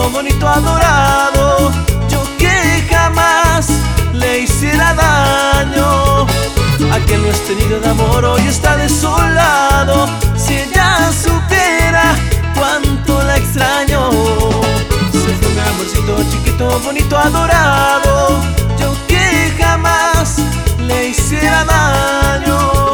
chiquito, bonito, adorado. Yo que jamás le hiciera daño. Aquel nuestro nido de amor hoy está desolado. Si ella supiera cuánto la extraño. Se fue mi amorcito chiquito, bonito, adorado. Yo que jamás le hiciera daño.